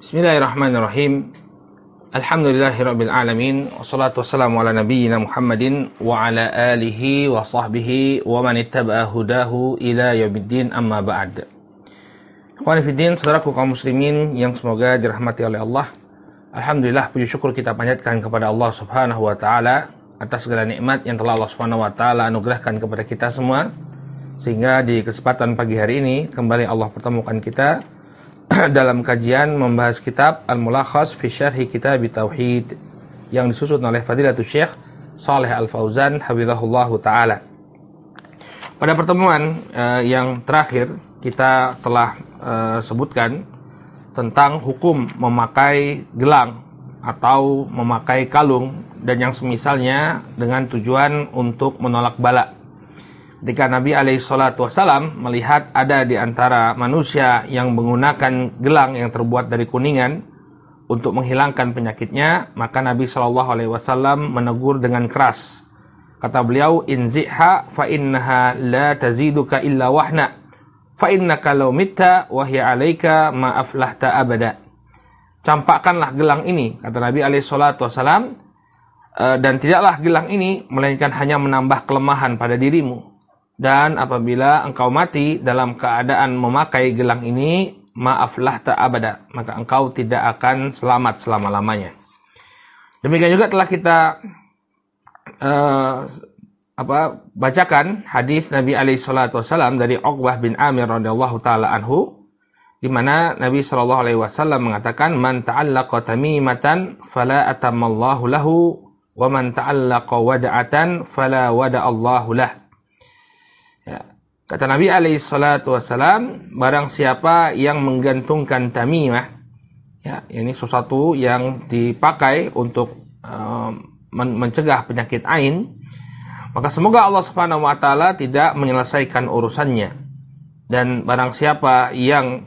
Bismillahirrahmanirrahim. Alhamdulillahirabbil alamin wassalatu wassalamu ala nabiyyina Muhammadin wa ala alihi wa sahbihi wa man ittaba'a hudahu ila yaumiddin, amma ba'd. Ikhwani fiddin, saudaraku kaum muslimin yang semoga dirahmati oleh Allah. Alhamdulillah, puji syukur kita panjatkan kepada Allah Subhanahu wa taala atas segala nikmat yang telah Allah Subhanahu wa taala anugerahkan kepada kita semua, sehingga di kesempatan pagi hari ini kembali Allah pertemukan kita dalam kajian membahas kitab Al-Mulakhas fi Syarhi Kitab Tauhid yang disusun oleh Fadilatul Syekh Shalih Al-Fauzan hafizahullahu taala. Pada pertemuan yang terakhir kita telah sebutkan tentang hukum memakai gelang atau memakai kalung dan yang semisalnya dengan tujuan untuk menolak bala. Ketika Nabi SAW melihat ada di antara manusia yang menggunakan gelang yang terbuat dari kuningan untuk menghilangkan penyakitnya, maka Nabi SAW menegur dengan keras. Kata beliau, "Inzi'ha fa innaha la taziduka illa wahna, fa innaka law mitta wa hiya 'alaika ma aflahta abada." Campakkanlah gelang ini, kata Nabi SAW, dan tidaklah gelang ini melainkan hanya menambah kelemahan pada dirimu. Dan apabila engkau mati dalam keadaan memakai gelang ini, ma'aflah ta'abada, maka engkau tidak akan selamat selama-lamanya. Demikian juga telah kita bacakan hadis Nabi SAW dari Uqbah bin Amir radhiyallahu taala anhu, di mana Nabi SAW mengatakan, "Man ta'allaqa tamimatan fala atammallahu lahu, wa man ta'allaqa wada'atan fala wada'allahu lah." Ya. Kata Nabi SAW, barang siapa yang menggantungkan tamimah, ya, ini sesuatu yang dipakai untuk mencegah penyakit ain, maka semoga Allah Subhanahu wa taala tidak menyelesaikan urusannya. Dan barang siapa yang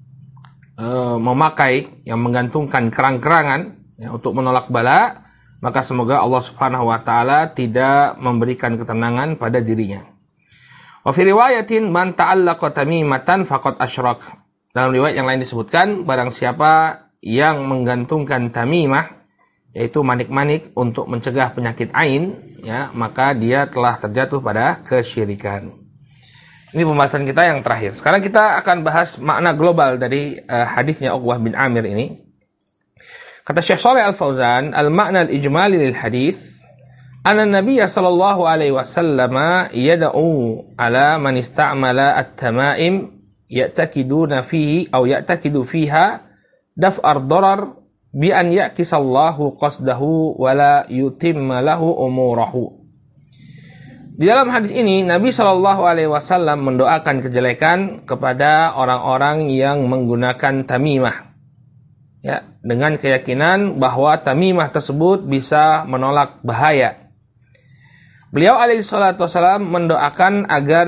yang menggantungkan kerang-kerangan, ya, untuk menolak bala, maka semoga Allah Subhanahu wa taala tidak memberikan ketenangan pada dirinya. Wa fi riwayatin man ta'allaqa tamimatan faqad asyrak. Dalam riwayat yang lain disebutkan, barang siapa yang menggantungkan tamimah, yaitu manik-manik untuk mencegah penyakit ain, ya, maka dia telah terjatuh pada kesyirikan. Ini pembahasan kita yang terakhir. Sekarang kita akan bahas makna global dari hadisnya Uqbah bin Amir ini. Kata Syekh Shalih Al-Fauzan, al-makna al-ijmali lil hadis anna Nabi sallallahu alaihi wasallam yad'u ala man ista'mala at-tama'im ya'takiduna fihi aw ya'takidu fiha daf'ar darar bi an ya'kisallahu qasdahu wa la yutimma lahu umurahu. Di dalam hadis ini Nabi sallallahu alaihi wasallam mendoakan kejelekan kepada orang-orang yang menggunakan tamimah, ya, dengan keyakinan bahwa tamimah tersebut bisa menolak bahaya. Beliau alaihissalam mendoakan agar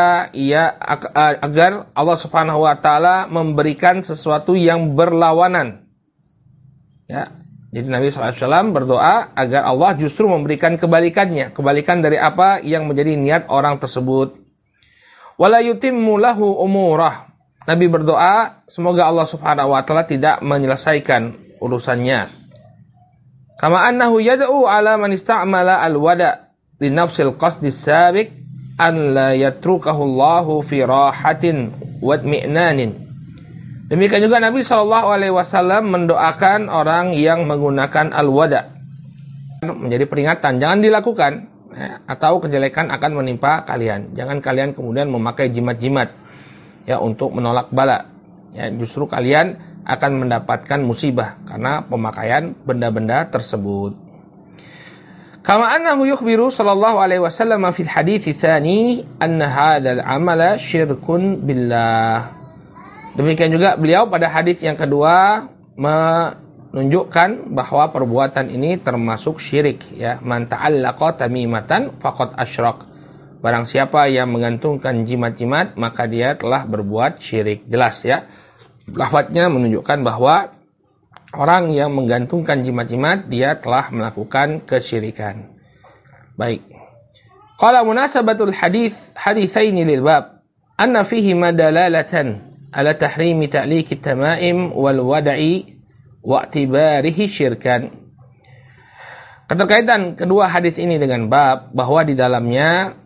agar Allah Subhanahu wa taala memberikan sesuatu yang berlawanan. Ya. Jadi Nabi SAW berdoa agar Allah justru memberikan kebalikannya, kebalikan dari apa yang menjadi niat orang tersebut. Wala yutimmu lahu umurah. Nabi berdoa semoga Allah Subhanahu wa taala tidak menyelesaikan urusannya. Kama annahu yad'u ala man ista'mala al-wada' li nafsil qasdi sabiq an la yatrukahu Allahu fi rahatin wa itmi'nanin. Demikian juga Nabi SAW mendoakan orang yang menggunakan al-wada, menjadi peringatan, jangan dilakukan, ya, atau kejelekan akan menimpa kalian. Jangan kalian kemudian memakai jimat-jimat, ya, untuk menolak bala. Ya, justru kalian akan mendapatkan musibah karena pemakaian benda-benda tersebut. Kama annahu yukhbiru sallallahu alaihi wasallam fil hadits tsani anna hadzal amala syirkun billah. Demikian juga beliau pada hadis yang kedua menunjukkan bahwa perbuatan ini termasuk syirik, ya. Man ta'allaqa tamimatan faqad asyrak. Barang siapa yang menggantungkan jimat-jimat, maka dia telah berbuat syirik. Jelas, ya. Lafadznya menunjukkan bahwa orang yang menggantungkan jimat-jimat, dia telah melakukan kesyirikan. Baik. Qala munasabatul haditsaini lil bab anna fihi madalalatan ala tahrimi ta'liqi tamaim wal wada'i wa'tibarihi syirkan. Keterkaitan kedua hadis ini dengan bab bahwa di dalamnya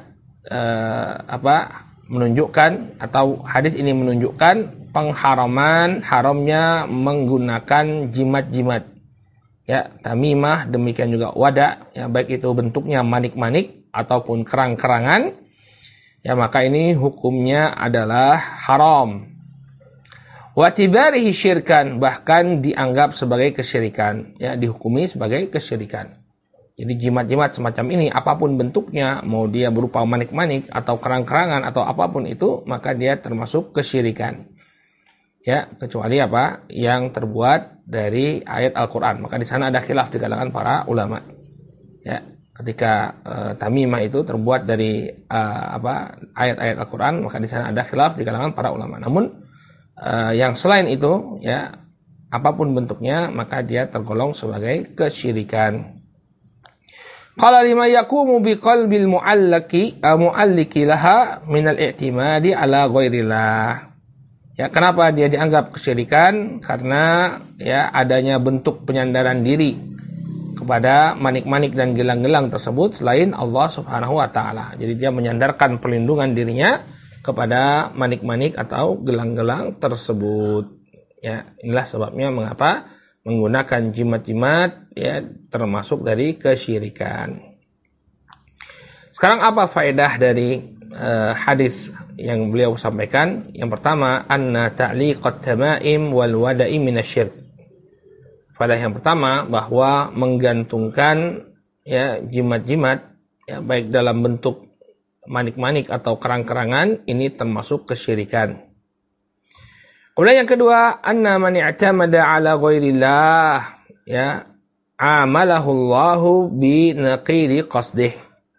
menunjukkan atau hadis ini menunjukkan haramnya menggunakan jimat-jimat. Ya, tamimah, demikian juga wada, ya, baik itu bentuknya manik-manik ataupun kerang-kerangan, ya, maka ini hukumnya adalah haram. Wa tibarihi syirkan, bahkan dianggap sebagai kesyirikan, ya, dihukumi sebagai kesyirikan. Jadi jimat-jimat semacam ini, apapun bentuknya, mau dia berupa manik-manik atau kerang-kerangan atau apapun itu, maka dia termasuk kesyirikan. Ya, kecuali apa? Yang terbuat dari ayat Al-Qur'an. Maka di sana ada khilaf di kalangan para ulama. Ya, ketika tamimah itu terbuat dari ayat-ayat Al-Qur'an, maka di sana ada khilaf di kalangan para ulama. Namun yang selain itu, ya, apapun bentuknya, maka dia tergolong sebagai kesyirikan. Qala lima yaqumu biqalbil mu'alliki laha min al-i'timadi ala ghairillah. Ya, kenapa dia dianggap kesyirikan? Karena ya adanya bentuk penyandaran diri kepada manik-manik dan gelang-gelang tersebut selain Allah Subhanahu wa taala. Jadi dia menyandarkan perlindungan dirinya kepada manik-manik atau gelang-gelang tersebut. Ya, inilah sebabnya mengapa menggunakan jimat-jimat ya termasuk dari kesyirikan. Sekarang apa faedah dari hadis yang beliau sampaikan? Yang pertama, anna ta'liqat tamaim wal wada'i minasyirk. Faedah yang pertama bahwa menggantungkan ya jimat-jimat ya baik dalam bentuk manik-manik atau kerang-kerangan ini termasuk kesyirikan. Kemudian yang kedua, anna man i'tamada ala ghairillah ya amalahu Allahu bi naqiri qasdih.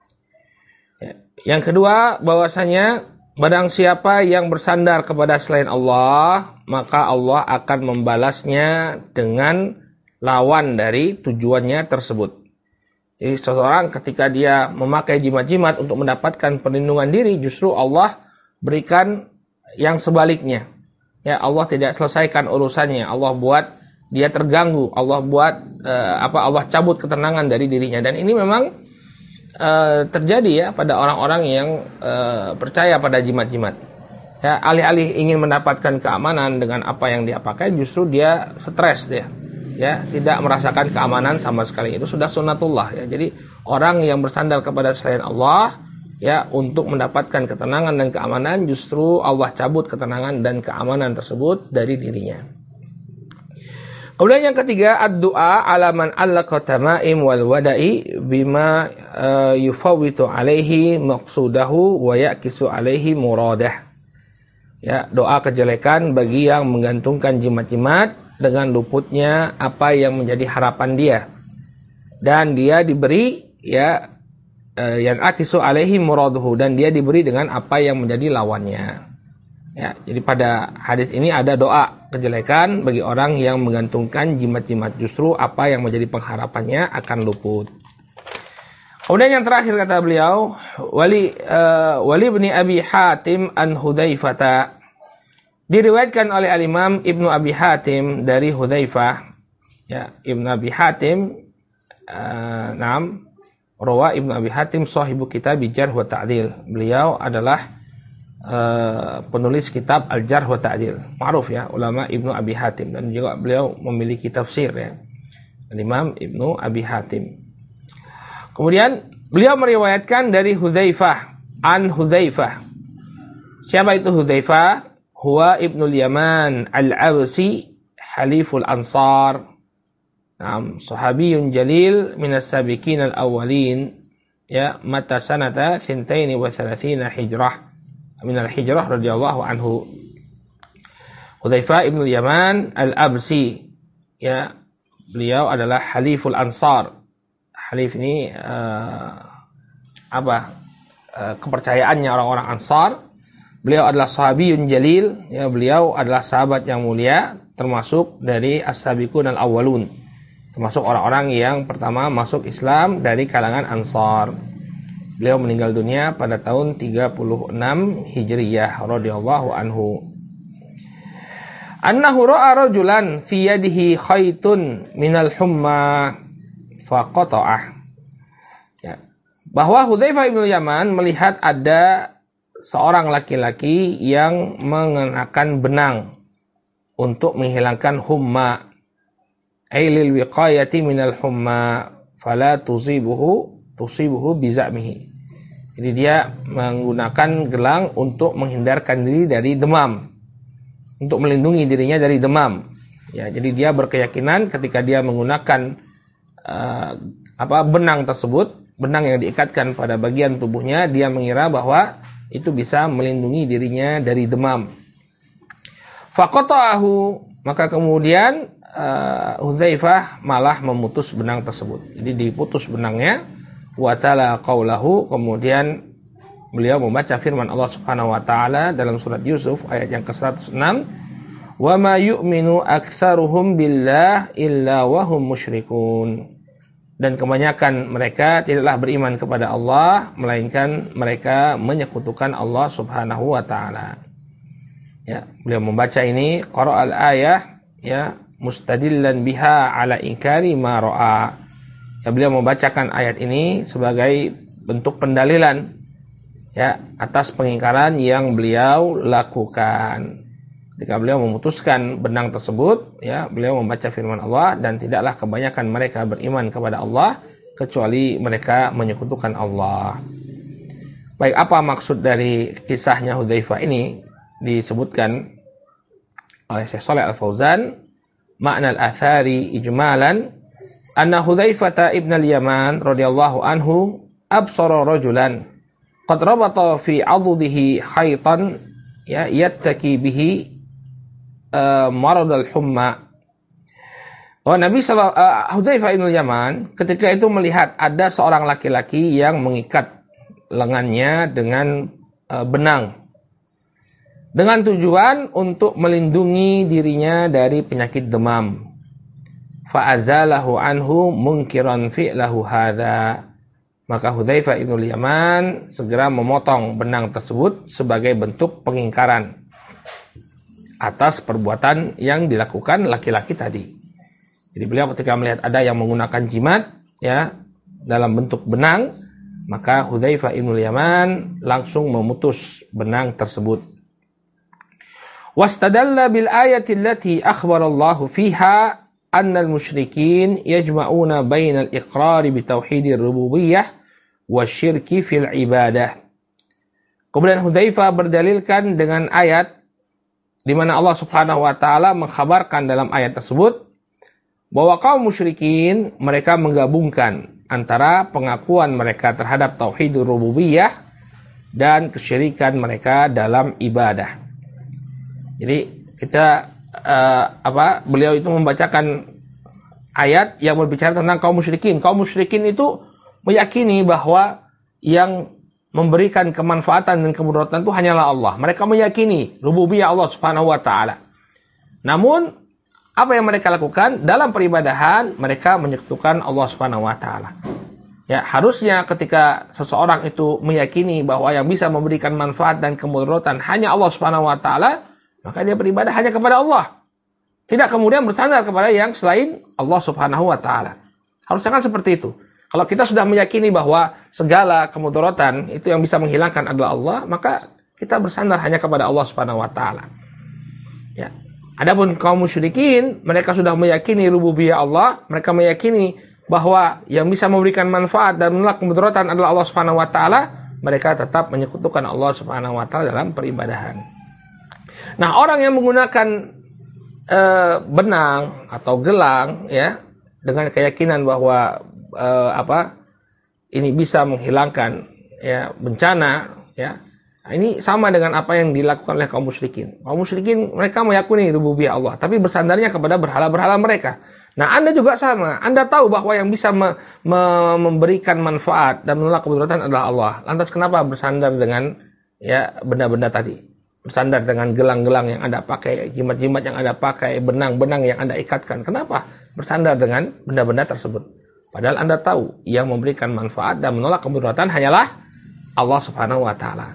Yang kedua, bahwasanya barang siapa yang bersandar kepada selain Allah, maka Allah akan membalasnya dengan lawan dari tujuannya tersebut. Jadi seseorang ketika dia memakai jimat-jimat untuk mendapatkan perlindungan diri, justru Allah berikan yang sebaliknya. Ya, Allah tidak selesaikan urusannya. Allah buat dia terganggu. Allah buat Allah cabut ketenangan dari dirinya. Dan ini memang terjadi ya pada orang-orang yang percaya pada jimat-jimat. Ya, alih-alih ingin mendapatkan keamanan dengan apa yang dia pakai, justru dia stres dia. Ya, tidak merasakan keamanan sama sekali. Itu sudah sunnatullah ya. Jadi orang yang bersandar kepada selain Allah ya untuk mendapatkan ketenangan dan keamanan, justru Allah cabut ketenangan dan keamanan tersebut dari dirinya. Kemudian yang ketiga, ad-du'a ala man allaqa tamaim wal wada'i bima yufawwitu alaihi maqsudahu wa yakisu alaihi muradah. Ya, doa kejelekan bagi yang menggantungkan jimat-jimat dengan luputnya apa yang menjadi harapan dia. Dan dia diberi ya yang akisu alaihi muraduhu, dan dia diberi dengan apa yang menjadi lawannya. Ya, jadi pada hadis ini ada doa kejelekan bagi orang yang menggantungkan jimat-jimat, justru apa yang menjadi pengharapannya akan luput. Kemudian yang terakhir kata beliau, wali ibn Abi Hatim an Hudzaifah. Diriwayatkan oleh al-Imam Ibnu Abi Hatim dari Hudzaifah. Ya, Ibnu Abi Hatim rawa Ibnu Abi Hatim sahibu kitab Jarh wa Ta'dil. Beliau adalah penulis kitab Al-Jarh wa Ta'dil. Ma'ruf ya, ulama Ibnu Abi Hatim, dan juga beliau memiliki tafsir ya. Imam Ibnu Abi Hatim. Kemudian beliau meriwayatkan dari Hudzaifah an Hudzaifah. Siapa itu Hudzaifah? Huwa Ibnul Yaman Al-Absi Haliful Ansar. Sahabiyun jalil minas sabiqin al-awwalin ya mata sanata 32 hijrah min al-hijrah radhiyallahu anhu. Hudzaifah Ibnul Yaman Al-Absi ya, beliau adalah Haliful Ansar. Halif ini kepercayaannya orang-orang Ansar. Beliau adalah sahabiyun jalil ya, beliau adalah sahabat yang mulia, termasuk dari as-sabiqun al-awwalun, termasuk orang-orang yang pertama masuk Islam dari kalangan Ansar. Beliau meninggal dunia pada tahun 36 Hijriyah radhiyallahu anhu. Annahu ra'a rajulan fi yadihi khaytun minal humma faqata'ah. Ya. Bahwa Hudzaifah bin Yaman melihat ada seorang laki-laki yang mengenakan benang untuk menghilangkan humma. Ailil wiqayati minal humma fala tusibuhu bizamihi. Jadi dia menggunakan gelang untuk menghindarkan diri dari demam, untuk melindungi dirinya dari demam. Ya, jadi dia berkeyakinan ketika dia menggunakan benang tersebut, benang yang diikatkan pada bagian tubuhnya, dia mengira bahwa itu bisa melindungi dirinya dari demam. Faqata'ahu, maka kemudian Hudzaifah malah memutus benang tersebut. Jadi diputus benangnya, wa tala qaulahu, kemudian beliau membaca firman Allah Subhanahu wa taala dalam surat Yusuf ayat yang ke-106, wa ma yu'minu aktsaruhum billah illa wa hum musyrikun. Dan kebanyakan mereka tidaklah beriman kepada Allah melainkan mereka menyekutukan Allah Subhanahu wa taala. Ya, beliau membaca ini qara'al ayah, ya, mustadillan biha ala inkari ma ra'a. Ya, beliau membacakan ayat ini sebagai bentuk pendalilan, ya, atas pengingkaran yang beliau lakukan. Ketika beliau memutuskan benang tersebut, ya, beliau membaca firman Allah, dan tidaklah kebanyakan mereka beriman kepada Allah kecuali mereka menyekutukan Allah. Baik, apa maksud dari kisahnya Hudzaifah ini? Disebutkan oleh Syekh Shalih Al-Fauzan, makna al-athari ijmalan anna Hudzaifah ibn al-Yaman radhiyallahu anhu absara rajulan qad rabata fi 'adudihi khaytan, ya, yattaki bihi marad al-humma. Oh, Hudzaifah ibn al-Yaman ketika itu melihat ada seorang laki-laki yang mengikat lengannya dengan benang dengan tujuan untuk melindungi dirinya dari penyakit demam. Fa'azalahu anhu munkiran fi'lahu hadza. Maka Hudzaifah ibn al-Yaman segera memotong benang tersebut sebagai bentuk pengingkaran atas perbuatan yang dilakukan laki-laki tadi. Jadi beliau ketika melihat ada yang menggunakan jimat, ya, dalam bentuk benang, maka Hudzaifah ibn al-Yaman langsung memutus benang tersebut. Wastadalla bil ayati allati akhbara Allah fiha anna al-musyrikin yajma'una bainal iqrari bi tauhidir rububiyyah wasyirki fil ibadah. Kemudian Hudzaifah berdalilkan dengan ayat di mana Allah Subhanahu wa taala mengkhabarkan dalam ayat tersebut bahwa kaum musyrikin mereka menggabungkan antara pengakuan mereka terhadap tauhidur rububiyyah dan kesyirikan mereka dalam ibadah. Jadi kita beliau itu membacakan ayat yang berbicara tentang kaum musyrikin. Kaum musyrikin itu meyakini bahwa yang memberikan kemanfaatan dan kemudaratan itu hanyalah Allah. Mereka meyakini rububiyah Allah Subhanahu wa taala. Namun apa yang mereka lakukan dalam peribadahan, mereka menyekutukan Allah Subhanahu wa taala. Ya, harusnya ketika seseorang itu meyakini bahwa yang bisa memberikan manfaat dan kemudaratan hanya Allah Subhanahu wa taala, maka dia beribadah hanya kepada Allah. Tidak kemudian bersandar kepada yang selain Allah Subhanahu wa taala. Harusnya kan seperti itu. Kalau kita sudah meyakini bahwa segala kemudaratan itu yang bisa menghilangkan adalah Allah, maka kita bersandar hanya kepada Allah Subhanahu wa taala. Ya. Adapun kaum musyrikin, mereka sudah meyakini rububiyah Allah, mereka meyakini bahwa yang bisa memberikan manfaat dan menolak kemudaratan adalah Allah Subhanahu wa taala, mereka tetap menyekutukan Allah Subhanahu wa taala dalam peribadahan. Nah, orang yang menggunakan benang atau gelang, ya, dengan keyakinan bahwa ini bisa menghilangkan, ya, bencana, ya. Nah, ini sama dengan apa yang dilakukan oleh kaum musyrikin. Kaum musyrikin mereka meyakini rububiyah Allah, tapi bersandarnya kepada berhala-berhala mereka. Nah, Anda juga sama. Anda tahu bahwa yang bisa memberikan manfaat dan menolak kemudaratan adalah Allah. Lantas kenapa bersandar dengan, ya, benda-benda tadi? Bersandar dengan gelang-gelang yang Anda pakai, jimat-jimat yang Anda pakai, benang-benang yang Anda ikatkan. Kenapa bersandar dengan benda-benda tersebut? Padahal Anda tahu yang memberikan manfaat dan menolak kemudaratan hanyalah Allah Subhanahu wa taala.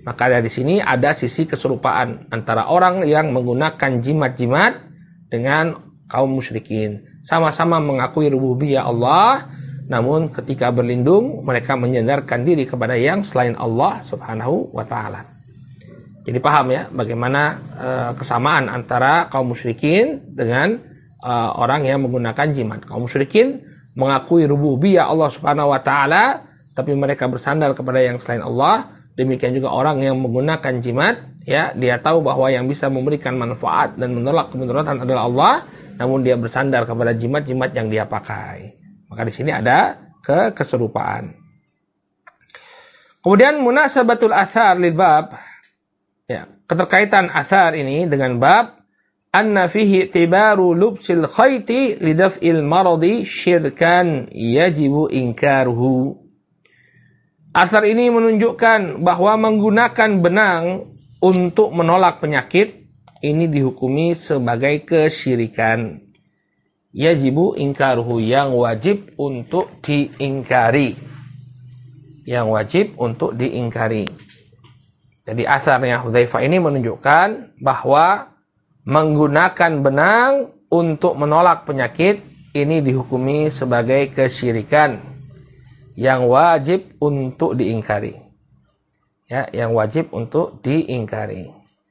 Maka dari sini ada sisi keserupaan antara orang yang menggunakan jimat-jimat dengan kaum musyrikin. Sama-sama mengakui rububiyah Allah, namun ketika berlindung mereka menyandarkan diri kepada yang selain Allah Subhanahu wa taala. Jadi paham ya bagaimana kesamaan antara kaum musyrikin dengan orang yang menggunakan jimat. Kaum musyrikin mengakui rububiyah Allah Subhanahu wa taala, tapi mereka bersandar kepada yang selain Allah. Demikian juga orang yang menggunakan jimat, ya, dia tahu bahwa yang bisa memberikan manfaat dan menolak kemudaratan adalah Allah, namun dia bersandar kepada jimat-jimat yang dia pakai. Maka di sini ada keserupaan. Kemudian munasabatul athar lil bab, ya, keterkaitan athar ini dengan bab anna fihi i'tibaru lubsil khayti lidaf'il maradi syirkan yajibu inkaruhu. Asar ini menunjukkan bahwa menggunakan benang untuk menolak penyakit ini dihukumi sebagai kesyirikan. Yajibu ingkaruhu, yang wajib untuk diingkari. Yang wajib untuk diingkari. Jadi asarnya Hudzaifah ini menunjukkan bahwa menggunakan benang untuk menolak penyakit ini dihukumi sebagai kesyirikan yang wajib untuk diingkari. Ya, yang wajib untuk diingkari.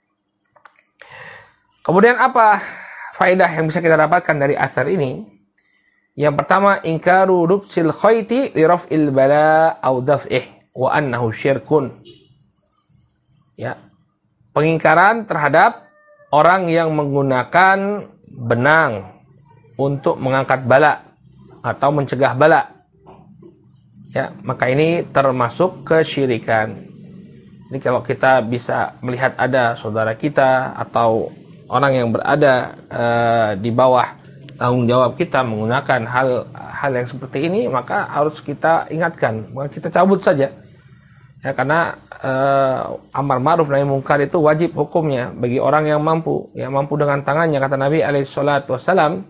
Kemudian apa faedah yang bisa kita dapatkan dari asar ini? Yang pertama, ingkaru rubsil khayti li raf'il bala au daf'ih wa annahu syirkun. Ya. Pengingkaran terhadap orang yang menggunakan benang untuk mengangkat bala atau mencegah bala. Ya, maka ini termasuk kesyirikan. Ini kalau kita bisa melihat ada saudara kita atau orang yang berada di bawah tanggung jawab kita menggunakan hal yang seperti ini, maka harus kita ingatkan, maka kita cabut saja. Ya, karena amar ma'ruf nahi munkar itu wajib hukumnya bagi orang yang mampu, ya, mampu dengan tangannya, kata Nabi alaihi salatu wasallam,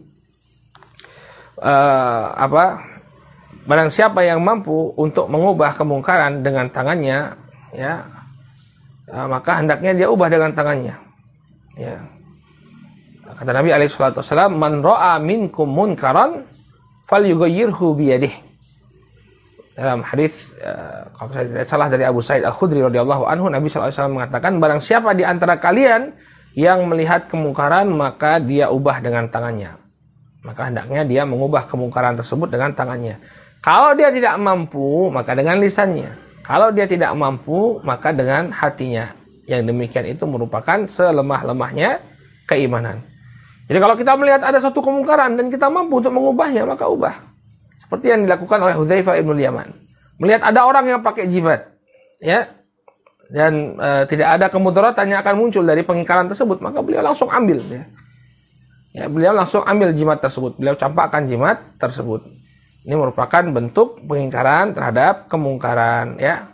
barang siapa yang mampu untuk mengubah kemungkaran dengan tangannya, ya, maka hendaknya dia ubah dengan tangannya. Ya. Kata Nabi alaihi salatu wasallam, "Man ra'a minkum munkaran falyughayyirhu bi yadihi." Dalam hadis kalau saya tidak salah dari Abu Sa'id Al-Khudri radhiyallahu anhu, Nabi sallallahu alaihi wasallam mengatakan, barang siapa di antara kalian yang melihat kemungkaran maka dia ubah dengan tangannya. Maka hendaknya dia mengubah kemungkaran tersebut dengan tangannya. Kalau dia tidak mampu, maka dengan lisannya. Kalau dia tidak mampu, maka dengan hatinya. Yang demikian itu merupakan selemah-lemahnya keimanan. Jadi kalau kita melihat ada suatu kemungkaran dan kita mampu untuk mengubahnya, maka ubah. Seperti yang dilakukan oleh Hudzaifah ibn Yaman. Melihat ada orang yang pakai jimat, ya, dan tidak ada kemudaratan yang akan muncul dari pengingkaran tersebut, maka beliau langsung ambil. Ya, beliau langsung ambil jimat tersebut. Beliau campakkan jimat tersebut. Ini merupakan bentuk pengingkaran terhadap kemungkaran, ya.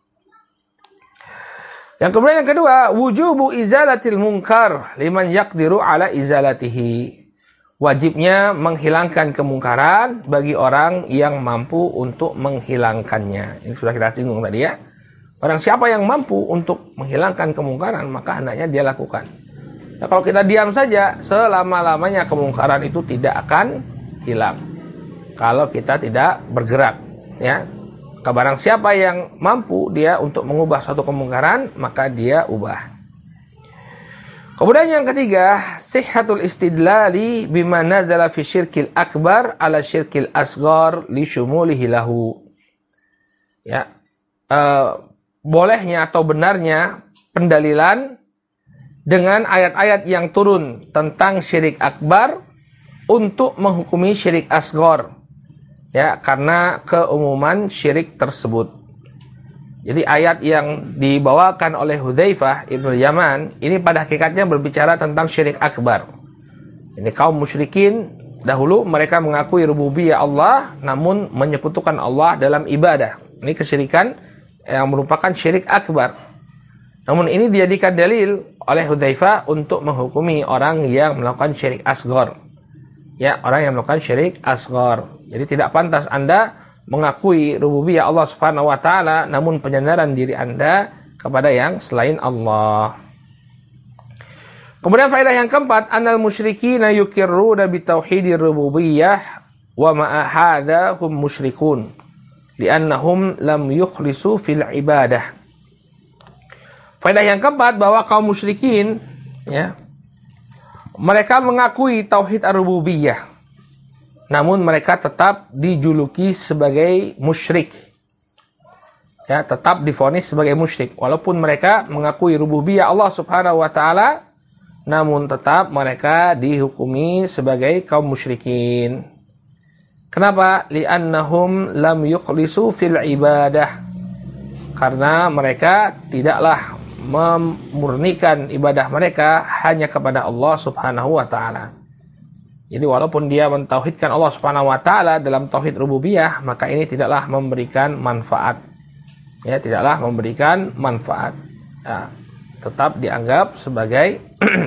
Yang kemudian yang kedua, wujubu izalatil munkar liman yaqdiru ala izalatihi. Wajibnya menghilangkan kemungkaran bagi orang yang mampu untuk menghilangkannya. Ini sudah kita singgung tadi, ya. Barang siapa yang mampu untuk menghilangkan kemungkaran, maka hendaknya dia lakukan. Nah, kalau kita diam saja, selama-lamanya kemungkaran itu tidak akan hilang. Kalau kita tidak bergerak, ya. Barang siapa yang mampu dia untuk mengubah suatu kemungkaran, maka dia ubah. Kemudian yang ketiga, sihhatul istidlali bima nazala fi syirkil akbar ala syirkil asghar li syumulihi lahu. Ya. Bolehnya atau benarnya pendalilan dengan ayat-ayat yang turun tentang syirik akbar untuk menghukumi syirik asghar. Ya, karena keumuman syirik tersebut. Jadi ayat yang dibawakan oleh Hudzaifah ibn Yaman ini pada hakikatnya berbicara tentang syirik akbar. Ini kaum musyrikin dahulu mereka mengakui rububiyah Allah namun menyekutukan Allah dalam ibadah. Ini kesyirikan yang merupakan syirik akbar. Namun ini dijadikan dalil oleh Hudzaifah untuk menghukumi orang yang melakukan syirik asghar. Ya, orang yang melakukan syirik asghar. Jadi tidak pantas Anda mengakui rububiyah Allah Subhanahu wa taala namun penyandaran diri Anda kepada yang selain Allah. Kemudian faedah yang keempat, annal musyrikina yuqirruna bi tauhidir rububiyyah wa ma'a hadza hum musyrikun li'annahum lam yukhlisu fil ibadah. Faedah yang keempat, bahwa kaum musyrikin ya, mereka mengakui tauhid ar-rububiyyah, namun mereka tetap dijuluki sebagai musyrik. Ya, tetap divonis sebagai musyrik walaupun mereka mengakui rububiyah Allah Subhanahu wa taala, namun tetap mereka dihukumi sebagai kaum musyrikin. Kenapa? Li'annahum lam yukhlisu fil ibadah. Karena mereka tidaklah memurnikan ibadah mereka hanya kepada Allah Subhanahu wa taala. Jadi walaupun dia mentauhidkan Allah Subhanahu wa taala dalam tauhid rububiyah, maka ini tidaklah memberikan manfaat. Ya, tidaklah memberikan manfaat. Ya, tetap dianggap sebagai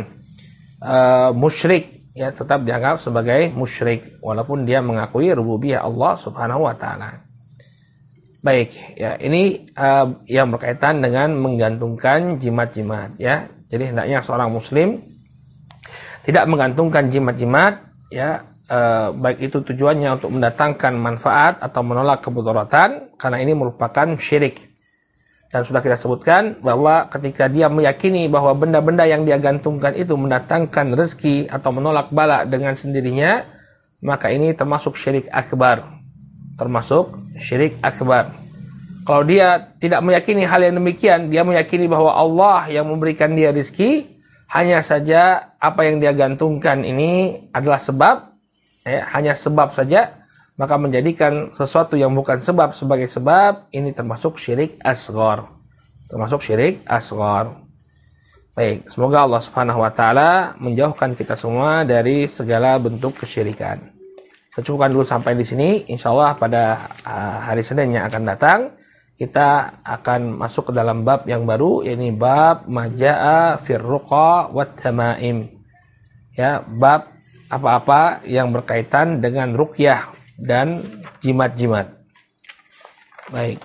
musyrik, ya, tetap dianggap sebagai musyrik walaupun dia mengakui rububiyah Allah Subhanahu wa taala. Baik, ya, ini yang berkaitan dengan menggantungkan jimat-jimat, ya. Jadi hendaknya seorang muslim tidak menggantungkan jimat-jimat, ya, baik itu tujuannya untuk mendatangkan manfaat atau menolak kemudaratan, karena ini merupakan syirik. Dan sudah kita sebutkan bahwa ketika dia meyakini bahwa benda-benda yang dia gantungkan itu mendatangkan rezeki atau menolak bala dengan sendirinya, maka ini termasuk syirik akbar. Termasuk syirik akbar. Kalau dia tidak meyakini hal yang demikian, dia meyakini bahwa Allah yang memberikan dia rezeki, hanya saja apa yang dia gantungkan ini adalah sebab, hanya sebab saja, maka menjadikan sesuatu yang bukan sebab sebagai sebab, ini termasuk syirik asghar. Termasuk syirik asghar. Baik, semoga Allah Subhanahu wa taala menjauhkan kita semua dari segala bentuk kesyirikan. Kita cukupkan dulu sampai di sini. Insyaallah pada hari Senin yang akan datang kita akan masuk ke dalam bab yang baru, yakni bab majaa fir ruqa wat tamaim. Ya, bab apa-apa yang berkaitan dengan ruqyah dan jimat-jimat. Baik.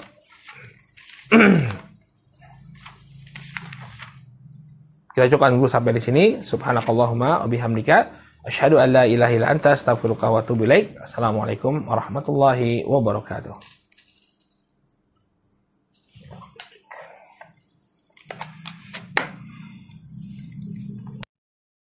Kita cukupkan dulu sampai di sini. Subhanakallahumma wa bihamdika asyhadu an la ilaha illa anta astaghfiruka wa atubu ilaik. Assalamualaikum warahmatullahi wabarakatuh.